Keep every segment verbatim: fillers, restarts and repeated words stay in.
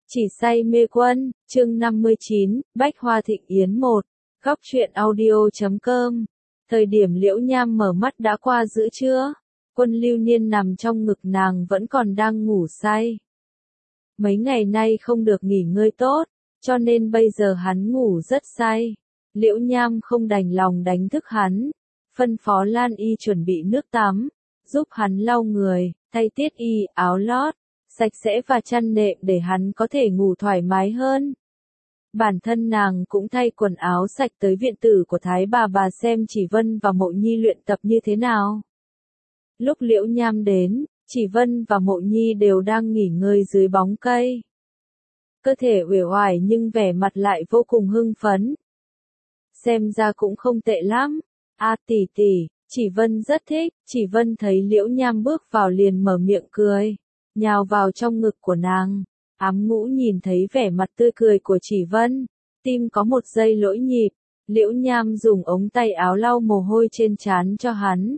Chỉ say mê quân, chương năm mươi chín, Bách Hoa Thịnh Yến một, góc truyện audio chấm com. Thời điểm Liễu Nham mở mắt đã qua giữa trưa, Quân Lưu Niên nằm trong ngực nàng vẫn còn đang ngủ say. Mấy ngày nay không được nghỉ ngơi tốt, cho nên bây giờ hắn ngủ rất say. Liễu Nham không đành lòng đánh thức hắn, phân phó Lan Y chuẩn bị nước tắm, giúp hắn lau người, thay tiết y, áo lót, sạch sẽ và chăn nệm để hắn có thể ngủ thoải mái hơn. Bản thân nàng cũng thay quần áo sạch tới viện tử của Thái bà bà xem Chỉ Vân và Mộ Nhi luyện tập như thế nào. Lúc Liễu Nham đến, Chỉ Vân và Mộ Nhi đều đang nghỉ ngơi dưới bóng cây. Cơ thể uể oải nhưng vẻ mặt lại vô cùng hưng phấn. Xem ra cũng không tệ lắm. A tỷ tỷ, Chỉ Vân rất thích. Chỉ Vân thấy Liễu Nham bước vào liền mở miệng cười, nhào vào trong ngực của nàng. Ám Ngũ nhìn thấy vẻ mặt tươi cười của Chỉ Vân, tim có một giây lỗi nhịp. Liễu Nham dùng ống tay áo lau mồ hôi trên trán cho hắn.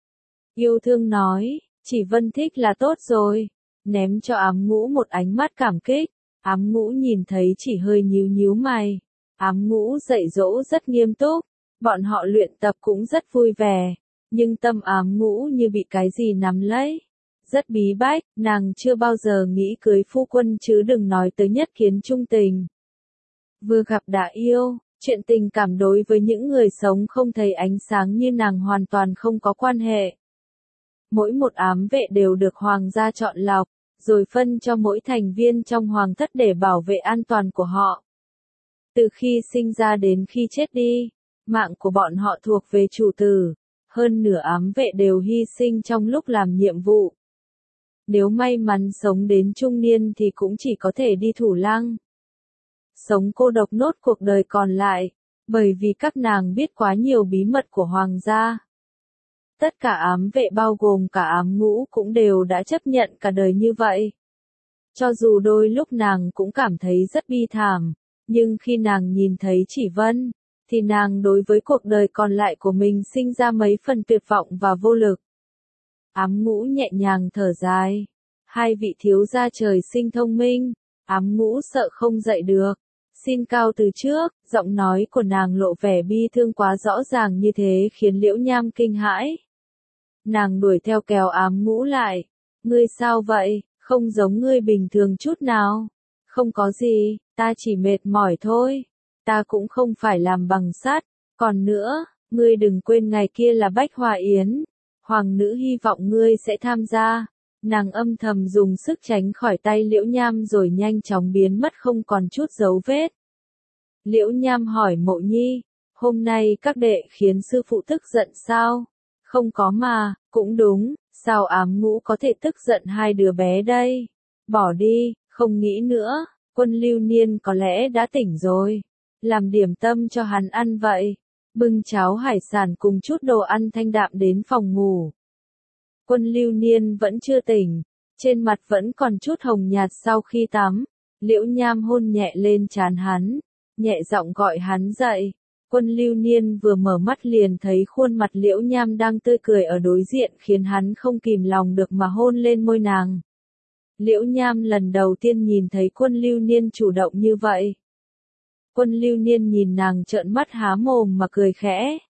Yêu thương nói, Chỉ Vân thích là tốt rồi, ném cho Ám Ngũ một ánh mắt cảm kích. Ám Ngũ nhìn thấy chỉ hơi nhíu nhíu mày. Ám Ngũ dạy dỗ rất nghiêm túc, bọn họ luyện tập cũng rất vui vẻ, nhưng tâm Ám Ngũ như bị cái gì nắm lấy. Rất bí bách, nàng chưa bao giờ nghĩ cưới phu quân chứ đừng nói tới nhất kiến trung tình. Vừa gặp đã yêu, chuyện tình cảm đối với những người sống không thấy ánh sáng như nàng hoàn toàn không có quan hệ. Mỗi một ám vệ đều được hoàng gia chọn lọc, rồi phân cho mỗi thành viên trong hoàng thất để bảo vệ an toàn của họ. Từ khi sinh ra đến khi chết đi, mạng của bọn họ thuộc về chủ tử, hơn nửa ám vệ đều hy sinh trong lúc làm nhiệm vụ. Nếu may mắn sống đến trung niên thì cũng chỉ có thể đi thủ lăng. Sống cô độc nốt cuộc đời còn lại, bởi vì các nàng biết quá nhiều bí mật của hoàng gia. Tất cả ám vệ bao gồm cả Ám Ngũ cũng đều đã chấp nhận cả đời như vậy. Cho dù đôi lúc nàng cũng cảm thấy rất bi thảm, nhưng khi nàng nhìn thấy Chỉ Vân, thì nàng đối với cuộc đời còn lại của mình sinh ra mấy phần tuyệt vọng và vô lực. Ám Ngũ nhẹ nhàng thở dài. Hai vị thiếu gia trời sinh thông minh, Ám Ngũ sợ không dạy được. Xin cao từ trước, giọng nói của nàng lộ vẻ bi thương quá rõ ràng như thế khiến Liễu Nham kinh hãi. Nàng đuổi theo kéo Ám Ngũ lại. Ngươi sao vậy, không giống ngươi bình thường chút nào. Không có gì, ta chỉ mệt mỏi thôi. Ta cũng không phải làm bằng sắt. Còn nữa, ngươi đừng quên ngày kia là Bách Hoa Yến. Hoàng nữ hy vọng ngươi sẽ tham gia. Nàng âm thầm dùng sức tránh khỏi tay Liễu Nham rồi nhanh chóng biến mất không còn chút dấu vết. Liễu Nham hỏi Mộ Nhi, hôm nay các đệ khiến sư phụ tức giận sao? Không có mà, cũng đúng, sao Ám Ngũ có thể tức giận hai đứa bé đây? Bỏ đi, không nghĩ nữa, Quân Lưu Niên có lẽ đã tỉnh rồi. Làm điểm tâm cho hắn ăn vậy. Bưng cháo hải sản cùng chút đồ ăn thanh đạm đến phòng ngủ. Quân Lưu Niên vẫn chưa tỉnh, trên mặt vẫn còn chút hồng nhạt sau khi tắm. Liễu Nham hôn nhẹ lên trán hắn, nhẹ giọng gọi hắn dậy. Quân Lưu Niên vừa mở mắt liền thấy khuôn mặt Liễu Nham đang tươi cười ở đối diện khiến hắn không kìm lòng được mà hôn lên môi nàng. Liễu Nham lần đầu tiên nhìn thấy Quân Lưu Niên chủ động như vậy. Quân Lưu Niên nhìn nàng trợn mắt há mồm mà cười khẽ.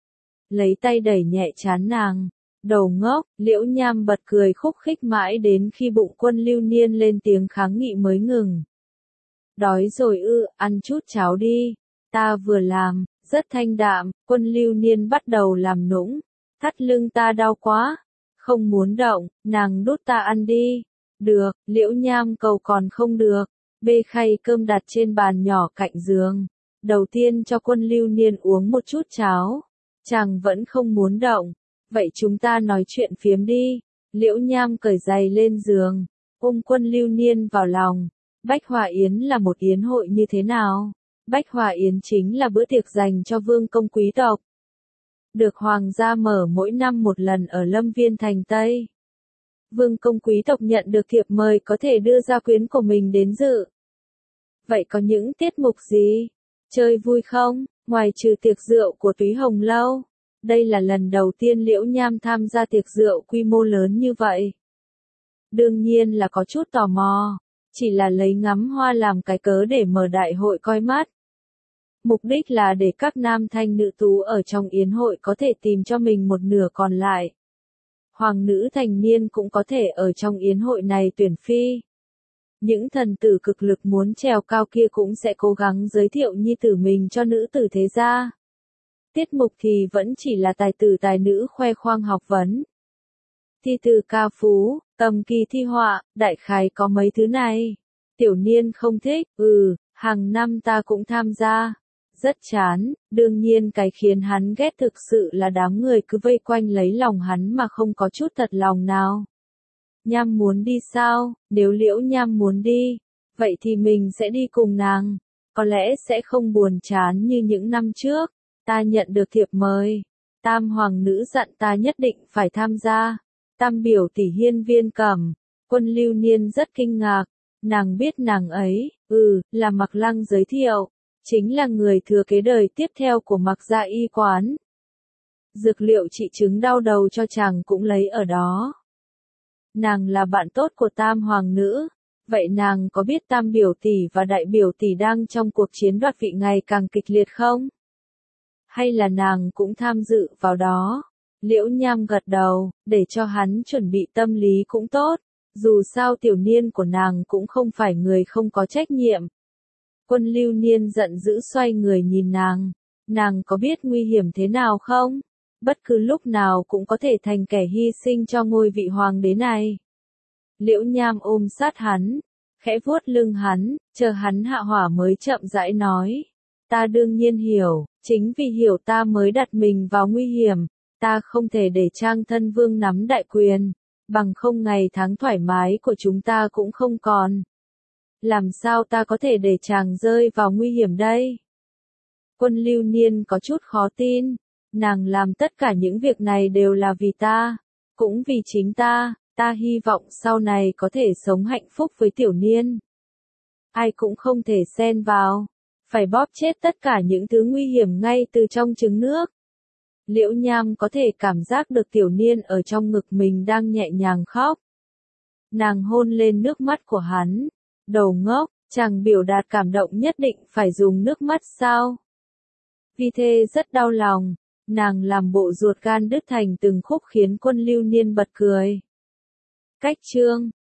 Lấy tay đẩy nhẹ trán nàng. Đầu ngốc, Liễu Nham bật cười khúc khích mãi đến khi bụng Quân Lưu Niên lên tiếng kháng nghị mới ngừng. Đói rồi ư, ăn chút cháo đi. Ta vừa làm, rất thanh đạm. Quân Lưu Niên bắt đầu làm nũng. Thắt lưng ta đau quá. Không muốn động, nàng đút ta ăn đi. Được, Liễu Nham cầu còn không được. Bê khay cơm đặt trên bàn nhỏ cạnh giường. Đầu tiên cho Quân Lưu Niên uống một chút cháo. Chàng vẫn không muốn động. Vậy chúng ta nói chuyện phiếm đi. Liễu Nham cởi giày lên giường, ôm Quân Lưu Niên vào lòng. Bách Hoa Yến là một yến hội như thế nào? Bách Hoa Yến chính là bữa tiệc dành cho vương công quý tộc. Được hoàng gia mở mỗi năm một lần ở Lâm Viên thành Tây. Vương công quý tộc nhận được thiệp mời có thể đưa gia quyến của mình đến dự. Vậy có những tiết mục gì? Chơi vui không? Ngoài trừ tiệc rượu của Túy Hồng Lâu. Đây là lần đầu tiên Liễu Nham tham gia tiệc rượu quy mô lớn như vậy. Đương nhiên là có chút tò mò. chỉ là lấy ngắm hoa làm cái cớ để mở đại hội coi mắt. Mục đích là để các nam thanh nữ tú ở trong yến hội có thể tìm cho mình một nửa còn lại. Hoàng nữ thành niên cũng có thể ở trong yến hội này tuyển phi. Những thần tử cực lực muốn trèo cao kia cũng sẽ cố gắng giới thiệu nhi tử mình cho nữ tử thế gia. Tiết mục thì vẫn chỉ là tài tử tài nữ khoe khoang học vấn. Thi từ ca phú, cầm kỳ thi họa, đại khái có mấy thứ này. Tiểu niên không thích, ừ, hàng năm ta cũng tham gia. Rất chán, đương nhiên cái khiến hắn ghét thực sự là đám người cứ vây quanh lấy lòng hắn mà không có chút thật lòng nào. Nham muốn đi sao? Nếu Liễu Nham muốn đi, vậy thì mình sẽ đi cùng nàng. Có lẽ sẽ không buồn chán như những năm trước. Ta nhận được thiệp mời. Tam hoàng nữ dặn ta nhất định phải tham gia. Tam biểu tỷ Hiên Viên Cẩm. Quân Lưu Niên rất kinh ngạc. Nàng biết nàng ấy, ừ, là Mạc Lăng giới thiệu. Chính là người thừa kế đời tiếp theo của Mạc gia y quán. Dược liệu trị chứng đau đầu cho chàng cũng lấy ở đó. Nàng là bạn tốt của Tam hoàng nữ. Vậy nàng có biết Tam biểu tỷ và Đại biểu tỷ đang trong cuộc chiến đoạt vị ngày càng kịch liệt không? Hay là nàng cũng tham dự vào đó? Liễu Nham gật đầu, để cho hắn chuẩn bị tâm lý cũng tốt. Dù sao tiểu niên của nàng cũng không phải người không có trách nhiệm. Quân Lưu Niên giận dữ xoay người nhìn nàng. Nàng có biết nguy hiểm thế nào không? Bất cứ lúc nào cũng có thể thành kẻ hy sinh cho ngôi vị hoàng đế này. Liễu Nham ôm sát hắn, khẽ vuốt lưng hắn, chờ hắn hạ hỏa mới chậm rãi nói. Ta đương nhiên hiểu, chính vì hiểu ta mới đặt mình vào nguy hiểm, ta không thể để Trang thân vương nắm đại quyền, bằng không ngày tháng thoải mái của chúng ta cũng không còn. Làm sao ta có thể để chàng rơi vào nguy hiểm đây? Quân Lưu Niên có chút khó tin, nàng làm tất cả những việc này đều là vì ta, cũng vì chính ta, ta hy vọng sau này có thể sống hạnh phúc với tiểu niên. Ai cũng không thể xen vào, phải bóp chết tất cả những thứ nguy hiểm ngay từ trong trứng nước. Liễu Nham có thể cảm giác được tiểu niên ở trong ngực mình đang nhẹ nhàng khóc. Nàng hôn lên nước mắt của hắn. Đầu ngốc, chàng biểu đạt cảm động nhất định phải dùng nước mắt sao? Vi Thê rất đau lòng, nàng làm bộ ruột gan đứt thành từng khúc khiến Quân Lưu Niên bật cười. Cách chương